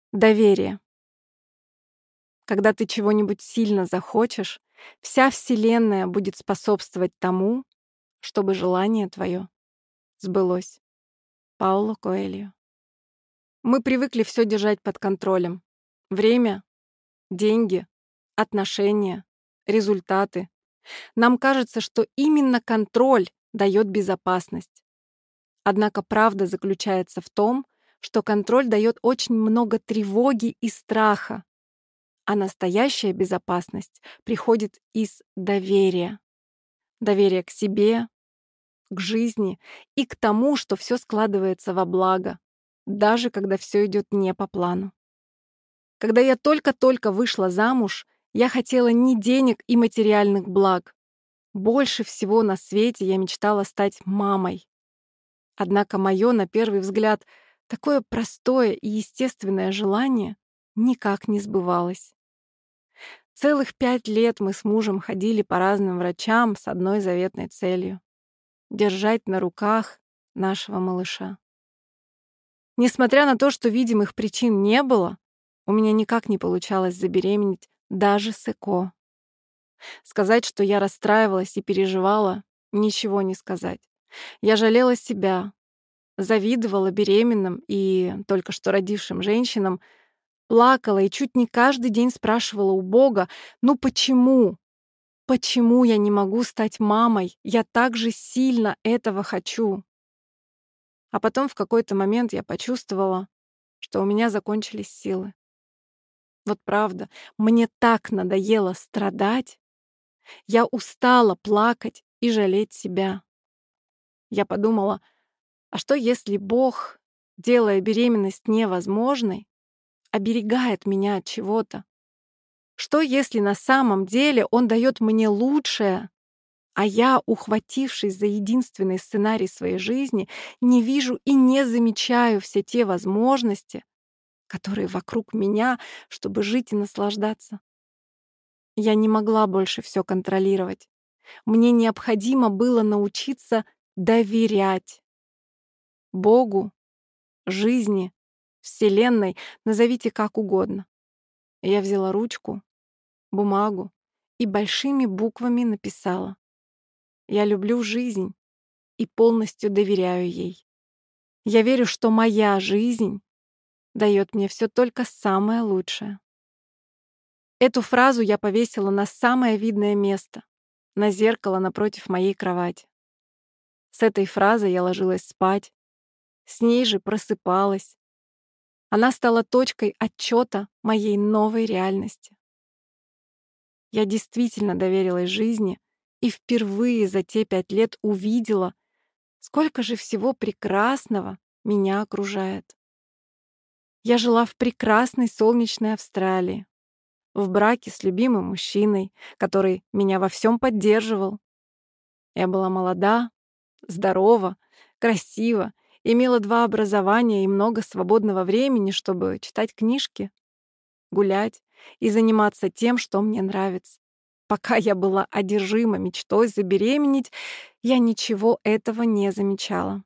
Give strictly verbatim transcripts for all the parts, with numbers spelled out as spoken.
Доверие. Когда ты чего-нибудь сильно захочешь, вся Вселенная будет способствовать тому, чтобы желание твое сбылось. Пауло Коэльо. Мы привыкли все держать под контролем. Время, деньги, отношения, результаты. Нам кажется, что именно контроль дает безопасность. Однако правда заключается в том, что контроль дает очень много тревоги и страха, а настоящая безопасность приходит из доверия. Доверия к себе, к жизни и к тому, что все складывается во благо, даже когда все идет не по плану. Когда я только-только вышла замуж, я хотела не денег и материальных благ. Больше всего на свете я мечтала стать мамой. Однако мое, на первый взгляд, такое простое и естественное желание никак не сбывалось. Целых пять лет мы с мужем ходили по разным врачам с одной заветной целью — держать на руках нашего малыша. Несмотря на то, что видимых причин не было, у меня никак не получалось забеременеть даже с ЭКО. Сказать, что я расстраивалась и переживала, ничего не сказать. Я жалела себя, завидовала беременным и только что родившим женщинам, плакала и чуть не каждый день спрашивала у Бога: «Ну почему? Почему я не могу стать мамой? Я так же сильно этого хочу». А потом в какой-то момент я почувствовала, что у меня закончились силы. Вот правда, мне так надоело страдать. Я устала плакать и жалеть себя. Я подумала, а что если Бог, делая беременность невозможной, оберегает меня от чего-то? Что если на самом деле Он дает мне лучшее, а я, ухватившись за единственный сценарий своей жизни, не вижу и не замечаю все те возможности, которые вокруг меня, чтобы жить и наслаждаться? Я не могла больше все контролировать. Мне необходимо было научиться доверять Богу, жизни, Вселенной, назовите как угодно. Я взяла ручку, бумагу и большими буквами написала: «Я люблю жизнь и полностью доверяю ей. Я верю, что моя жизнь дает мне все только самое лучшее». Эту фразу я повесила на самое видное место, на зеркало напротив моей кровати. С этой фразой я ложилась спать, с ней же просыпалась. Она стала точкой отчета моей новой реальности. Я действительно доверилась жизни и впервые за те пять лет увидела, сколько же всего прекрасного меня окружает. Я жила в прекрасной солнечной Австралии, в браке с любимым мужчиной, который меня во всем поддерживал. Я была молода, здорова, красива, имела два образования и много свободного времени, чтобы читать книжки, гулять и заниматься тем, что мне нравится. Пока я была одержима мечтой забеременеть, я ничего этого не замечала.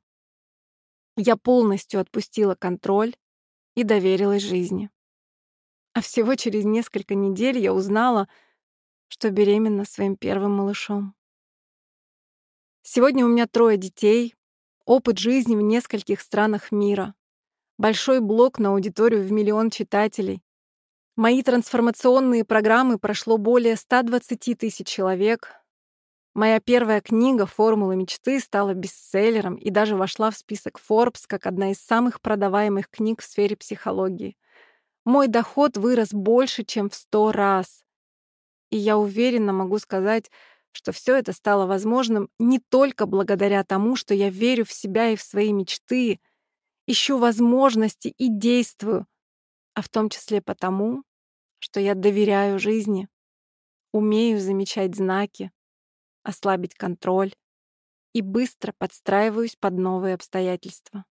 Я полностью отпустила контроль и доверилась жизни. А всего через несколько недель я узнала, что беременна своим первым малышом. Сегодня у меня трое детей, опыт жизни в нескольких странах мира, большой блог на аудиторию в миллион читателей. Мои трансформационные программы прошло более ста двадцати тысяч человек. Моя первая книга «Формулы мечты» стала бестселлером и даже вошла в список Forbes как одна из самых продаваемых книг в сфере психологии. Мой доход вырос больше, чем в сто раз. И я уверенно могу сказать, что все это стало возможным не только благодаря тому, что я верю в себя и в свои мечты, ищу возможности и действую, а в том числе потому, что я доверяю жизни, умею замечать знаки, ослабить контроль и быстро подстраиваюсь под новые обстоятельства.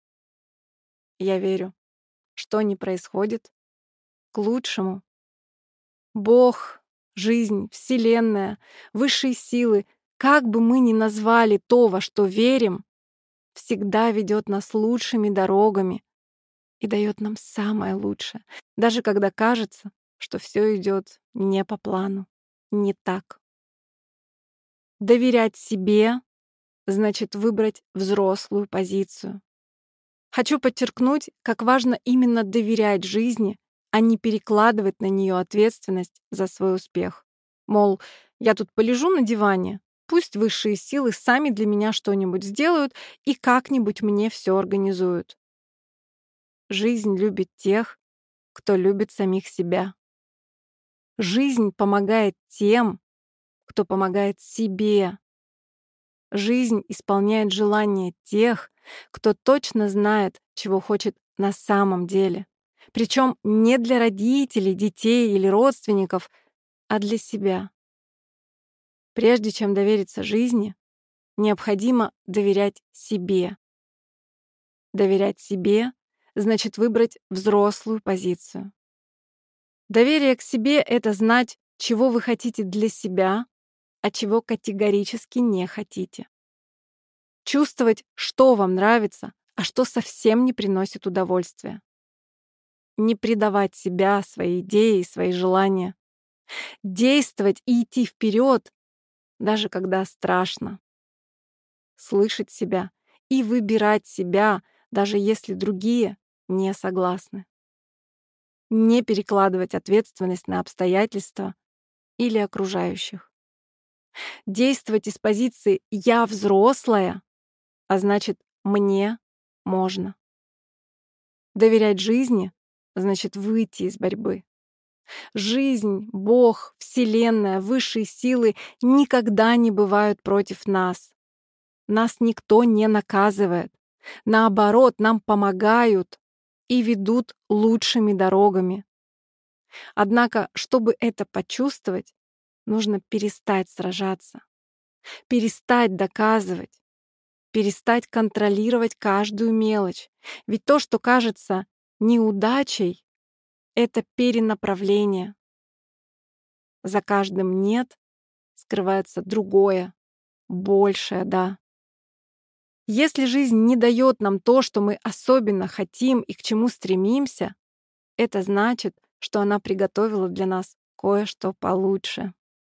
Я верю, что ни происходит, к лучшему. Бог, жизнь, Вселенная, высшие силы, как бы мы ни назвали то, во что верим, всегда ведет нас лучшими дорогами, и дает нам самое лучшее, даже когда кажется, что все идет не по плану, не так. Доверять себе значит выбрать взрослую позицию. Хочу подчеркнуть, как важно именно доверять жизни, а не перекладывать на нее ответственность за свой успех. Мол, я тут полежу на диване, пусть высшие силы сами для меня что-нибудь сделают и как-нибудь мне все организуют. Жизнь любит тех, кто любит самих себя. Жизнь помогает тем, кто помогает себе. Жизнь исполняет желания тех, кто точно знает, чего хочет на самом деле. Причем не для родителей, детей или родственников, а для себя. Прежде чем довериться жизни, необходимо доверять себе. Доверять себе значит выбрать взрослую позицию. Доверие к себе — это знать, чего вы хотите для себя, а чего категорически не хотите. Чувствовать, что вам нравится, а что совсем не приносит удовольствия. Не предавать себя, свои идеи, свои желания. Действовать и идти вперед, даже когда страшно. Слышать себя и выбирать себя, даже если другие не согласны. Не перекладывать ответственность на обстоятельства или окружающих. Действовать из позиции «я взрослая», а значит «мне можно». Доверять жизни значит выйти из борьбы. Жизнь, Бог, Вселенная, высшие силы никогда не бывают против нас. Нас никто не наказывает. Наоборот, нам помогают и ведут лучшими дорогами. Однако, чтобы это почувствовать, нужно перестать сражаться, перестать доказывать, перестать контролировать каждую мелочь. Ведь то, что кажется неудачей, это перенаправление. За каждым «нет» скрывается другое, большее «да». Если жизнь не дает нам то, что мы особенно хотим и к чему стремимся, это значит, что она приготовила для нас кое-что получше.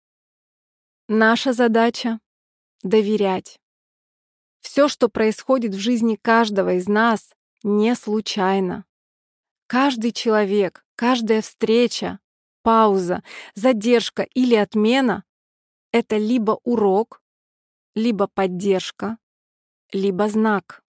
Наша задача — доверять. Все, что происходит в жизни каждого из нас, не случайно. Каждый человек, каждая встреча, пауза, задержка или отмена — это либо урок, либо поддержка, либо знак.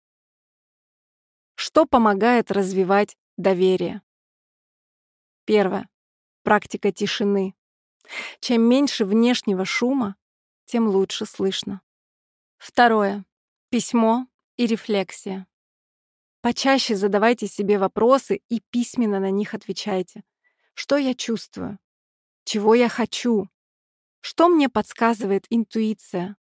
Что помогает развивать доверие? Первое. Практика тишины. Чем меньше внешнего шума, тем лучше слышно. Второе. Письмо и рефлексия. Почаще задавайте себе вопросы и письменно на них отвечайте. Что я чувствую? Чего я хочу? Что мне подсказывает интуиция?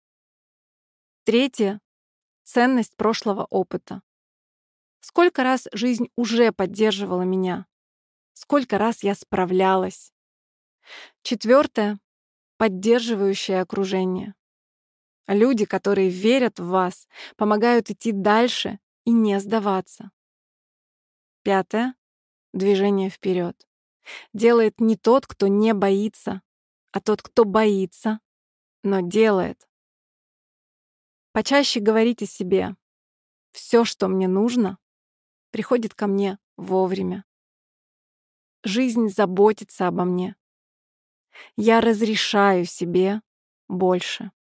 Третье. Ценность прошлого опыта. Сколько раз жизнь уже поддерживала меня? Сколько раз я справлялась? Четвертое. Поддерживающее окружение. Люди, которые верят в вас, помогают идти дальше и не сдаваться. Пятое. Движение вперед. Делает не тот, кто не боится, а тот, кто боится, но делает. Почаще говорите себе: «Все, что мне нужно, приходит ко мне вовремя. Жизнь заботится обо мне. Я разрешаю себе больше».